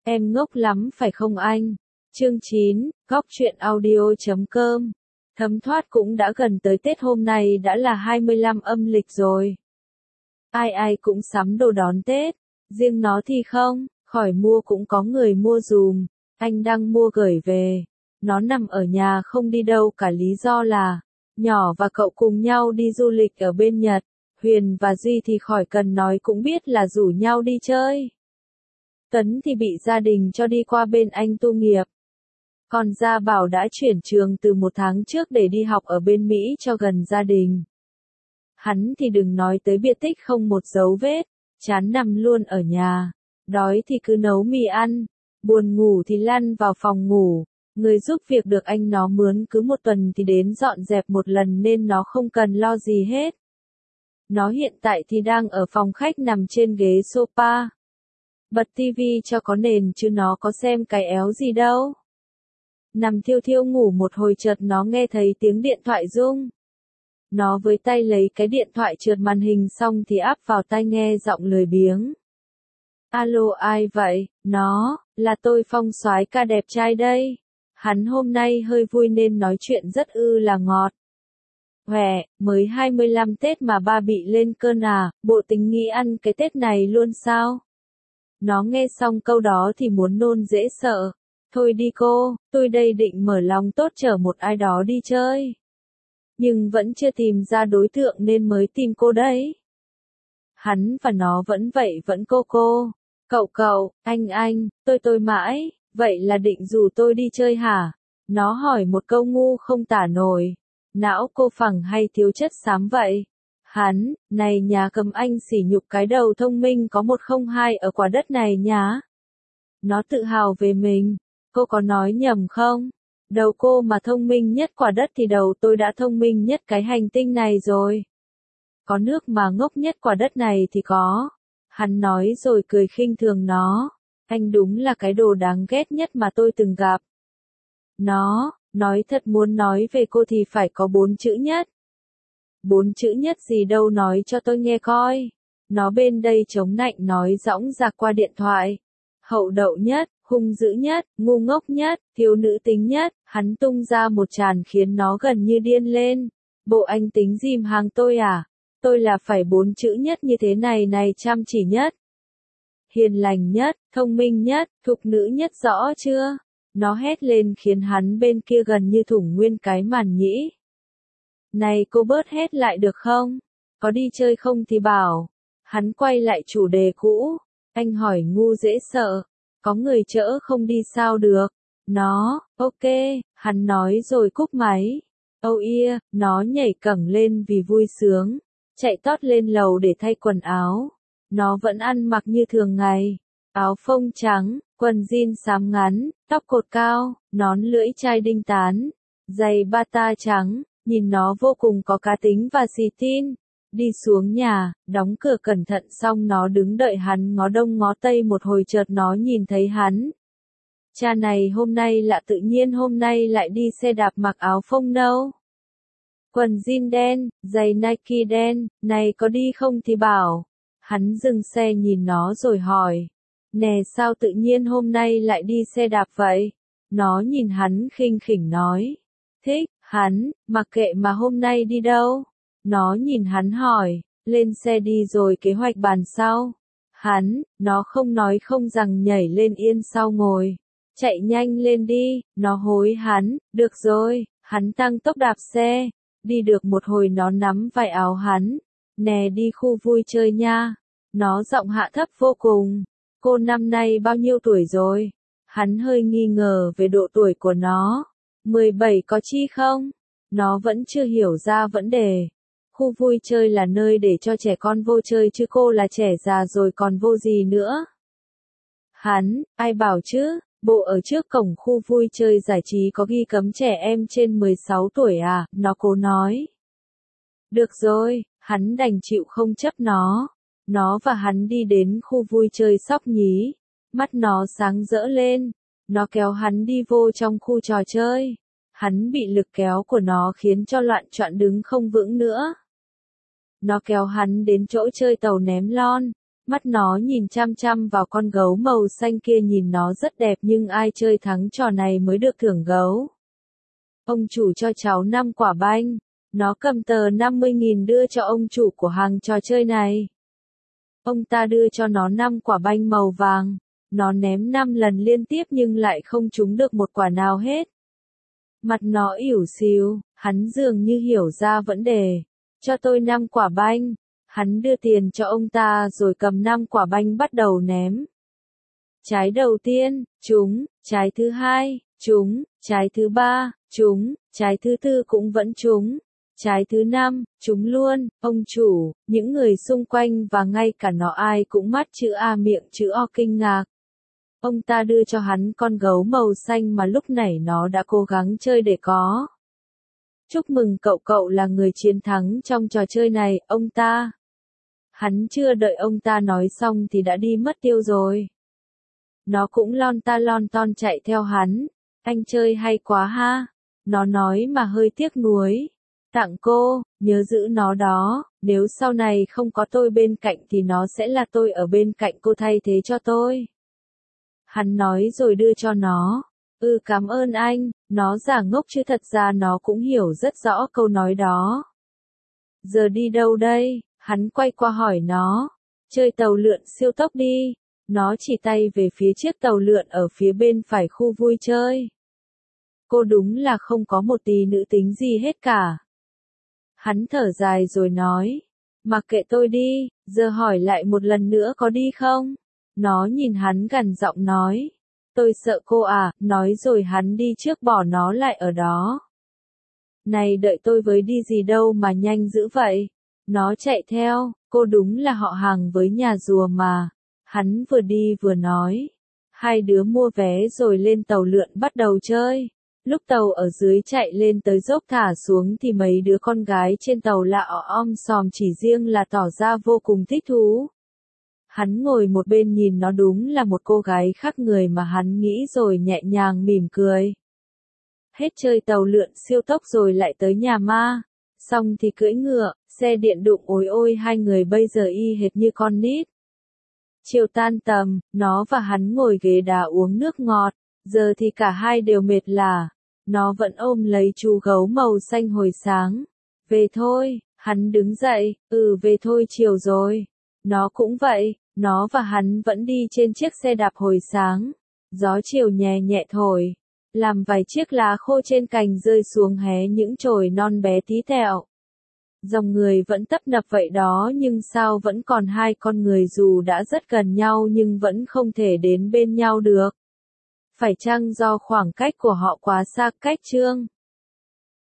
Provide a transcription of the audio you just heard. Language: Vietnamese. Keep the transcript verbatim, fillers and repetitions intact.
Em ngốc lắm phải không anh? Chương chín, góc truyện audio chấm com. Thấm thoát cũng đã gần tới Tết, hôm nay đã là hai mươi lăm âm lịch rồi. Ai ai cũng sắm đồ đón Tết, riêng nó thì không, khỏi mua cũng có người mua dùm, anh đang mua gửi về. Nó nằm ở nhà không đi đâu cả, lý do là nhỏ và cậu cùng nhau đi du lịch ở bên Nhật. Huyền và Duy thì khỏi cần nói cũng biết là rủ nhau đi chơi. Tấn thì bị gia đình cho đi qua bên Anh tu nghiệp. Còn Gia Bảo đã chuyển trường từ một tháng trước để đi học ở bên Mỹ cho gần gia đình. Hắn thì đừng nói tới biệt tích không một dấu vết, chán nằm luôn ở nhà. Đói thì cứ nấu mì ăn, buồn ngủ thì lăn vào phòng ngủ. Người giúp việc được anh nó mướn cứ một tuần thì đến dọn dẹp một lần nên nó không cần lo gì hết. Nó hiện tại thì đang ở phòng khách nằm trên ghế sofa. Bật tivi cho có nền chứ nó có xem cái éo gì đâu. Nằm thiêu thiêu ngủ một hồi chợt nó nghe thấy tiếng điện thoại rung. Nó với tay lấy cái điện thoại trượt màn hình xong thì áp vào tai nghe giọng lười biếng. Alo ai vậy? Nó, là tôi Phong soái ca đẹp trai đây. Hắn hôm nay hơi vui nên nói chuyện rất ư là ngọt. Hòe, mới hai mươi lăm Tết mà ba bị lên cơn à, bộ tính nghĩ ăn cái Tết này luôn sao? Nó nghe xong câu đó thì muốn nôn dễ sợ. Thôi đi cô, tôi đây định mở lòng tốt chở một ai đó đi chơi. Nhưng vẫn chưa tìm ra đối tượng nên mới tìm cô đấy. Hắn và nó vẫn vậy vẫn cô cô. Cậu cậu, anh anh, tôi tôi mãi, vậy là định rủ tôi đi chơi hả? Nó hỏi một câu ngu không tả nổi. Não cô phẳng hay thiếu chất xám vậy? Hắn, này nhà cầm anh sỉ nhục cái đầu thông minh có một không hai ở quả đất này nhá. Nó tự hào về mình. Cô có nói nhầm không? Đầu cô mà thông minh nhất quả đất thì đầu tôi đã thông minh nhất cái hành tinh này rồi. Có nước mà ngốc nhất quả đất này thì có. Hắn nói rồi cười khinh thường nó. Anh đúng là cái đồ đáng ghét nhất mà tôi từng gặp. Nó, nói thật muốn nói về cô thì phải có bốn chữ nhất. Bốn chữ nhất gì đâu nói cho tôi nghe coi. Nó bên đây chống nạnh nói dõng dạc qua điện thoại. Hậu đậu nhất, hung dữ nhất, ngu ngốc nhất, thiếu nữ tính nhất, hắn tung ra một tràn khiến nó gần như điên lên. Bộ anh tính dìm hàng tôi à? Tôi là phải bốn chữ nhất như thế này này, chăm chỉ nhất, hiền lành nhất, thông minh nhất, thục nữ nhất, rõ chưa? Nó hét lên khiến hắn bên kia gần như thủng nguyên cái màn nhĩ. Này cô bớt hét lại được không? Có đi chơi không thì bảo. Hắn quay lại chủ đề cũ. Anh hỏi ngu dễ sợ. Có người chỡ không đi sao được? Nó, ok, hắn nói rồi cúp máy. Oh yeah, nó nhảy cẳng lên vì vui sướng. Chạy tót lên lầu để thay quần áo. Nó vẫn ăn mặc như thường ngày. Áo phông trắng, quần jean xám ngắn, tóc cột cao, nón lưỡi chai đinh tán, giày bata trắng, nhìn nó vô cùng có cá tính và xì tin. Đi xuống nhà, đóng cửa cẩn thận xong nó đứng đợi hắn ngó đông ngó tây một hồi chợt nó nhìn thấy hắn. Cha này hôm nay lạ tự nhiên hôm nay lại đi xe đạp mặc áo phông nâu. Quần jean đen, giày Nike đen, này có đi không thì bảo. Hắn dừng xe nhìn nó rồi hỏi. Nè sao tự nhiên hôm nay lại đi xe đạp vậy? Nó nhìn hắn khinh khỉnh nói. Thích, hắn, mặc kệ mà hôm nay đi đâu? Nó nhìn hắn hỏi, lên xe đi rồi kế hoạch bàn sau. Hắn, nó không nói không rằng nhảy lên yên sau ngồi. Chạy nhanh lên đi, nó hối hắn, được rồi, hắn tăng tốc đạp xe. Đi được một hồi nó nắm vai áo hắn. Nè đi khu vui chơi nha. Nó giọng hạ thấp vô cùng. Cô năm nay bao nhiêu tuổi rồi? Hắn hơi nghi ngờ về độ tuổi của nó. mười bảy có chi không? Nó vẫn chưa hiểu ra vấn đề. Khu vui chơi là nơi để cho trẻ con vô chơi chứ cô là trẻ già rồi còn vô gì nữa. Hắn, ai bảo chứ, bộ ở trước cổng khu vui chơi giải trí có ghi cấm trẻ em trên mười sáu tuổi à, nó cố nói. Được rồi, hắn đành chịu không chấp nó. Nó và hắn đi đến khu vui chơi Sóc Nhí. Mắt nó sáng rỡ lên. Nó kéo hắn đi vô trong khu trò chơi. Hắn bị lực kéo của nó khiến cho loạn choạng đứng không vững nữa. Nó kéo hắn đến chỗ chơi tàu ném lon. Mắt nó nhìn chăm chăm vào con gấu màu xanh kia, nhìn nó rất đẹp nhưng ai chơi thắng trò này mới được thưởng gấu. Ông chủ cho cháu năm quả banh. Nó cầm tờ năm mươi nghìn đưa cho ông chủ của hàng trò chơi này. Ông ta đưa cho nó năm quả banh màu vàng. Nó ném năm lần liên tiếp nhưng lại không trúng được một quả nào hết. Mặt nó ỉu xìu, hắn dường như hiểu ra vấn đề. Cho tôi năm quả banh. Hắn đưa tiền cho ông ta rồi cầm năm quả banh bắt đầu ném. Trái đầu tiên, trúng, trái thứ hai, trúng, trái thứ ba, trúng, trái thứ tư cũng vẫn trúng. Trái thứ năm, trúng luôn. Ông chủ, những người xung quanh và ngay cả nó ai cũng mắt chữ A miệng chữ O kinh ngạc. Ông ta đưa cho hắn con gấu màu xanh mà lúc nãy nó đã cố gắng chơi để có. Chúc mừng cậu, cậu là người chiến thắng trong trò chơi này, ông ta. Hắn chưa đợi ông ta nói xong thì đã đi mất tiêu rồi. Nó cũng lon ta lon ton chạy theo hắn. Anh chơi hay quá ha. Nó nói mà hơi tiếc nuối. Tặng cô, nhớ giữ nó đó, nếu sau này không có tôi bên cạnh thì nó sẽ là tôi ở bên cạnh cô thay thế cho tôi. Hắn nói rồi đưa cho nó. Ừ, cảm ơn anh. Nó giả ngốc chứ thật ra nó cũng hiểu rất rõ câu nói đó. Giờ đi đâu đây? Hắn quay qua hỏi nó. Chơi tàu lượn siêu tốc đi. Nó chỉ tay về phía chiếc tàu lượn ở phía bên phải khu vui chơi. Cô đúng là không có một tí nữ tính gì hết cả. Hắn thở dài rồi nói. Mặc kệ tôi đi, giờ hỏi lại một lần nữa có đi không? Nó nhìn hắn gằn giọng nói. Tôi sợ cô à, nói rồi hắn đi trước bỏ nó lại ở đó. Này đợi tôi với đi gì đâu mà nhanh dữ vậy. Nó chạy theo, cô đúng là họ hàng với nhà rùa mà. Hắn vừa đi vừa nói. Hai đứa mua vé rồi lên tàu lượn bắt đầu chơi. Lúc tàu ở dưới chạy lên tới dốc thả xuống thì mấy đứa con gái trên tàu lạ om sòm, chỉ riêng là tỏ ra vô cùng thích thú. Hắn ngồi một bên nhìn nó đúng là một cô gái khác người mà hắn nghĩ rồi nhẹ nhàng mỉm cười. Hết chơi tàu lượn siêu tốc rồi lại tới nhà ma. Xong thì cưỡi ngựa, xe điện đụng, ôi ôi hai người bây giờ y hệt như con nít. Chiều tan tầm, nó và hắn ngồi ghế đá uống nước ngọt. Giờ thì cả hai đều mệt lả. Nó vẫn ôm lấy chú gấu màu xanh hồi sáng. Về thôi, hắn đứng dậy, ừ về thôi chiều rồi. Nó cũng vậy, nó và hắn vẫn đi trên chiếc xe đạp hồi sáng. Gió chiều nhẹ nhẹ thổi, làm vài chiếc lá khô trên cành rơi xuống hé những chồi non bé tí tẹo. Dòng người vẫn tấp nập vậy đó nhưng sao vẫn còn hai con người dù đã rất gần nhau nhưng vẫn không thể đến bên nhau được. Phải chăng do khoảng cách của họ quá xa cách chương?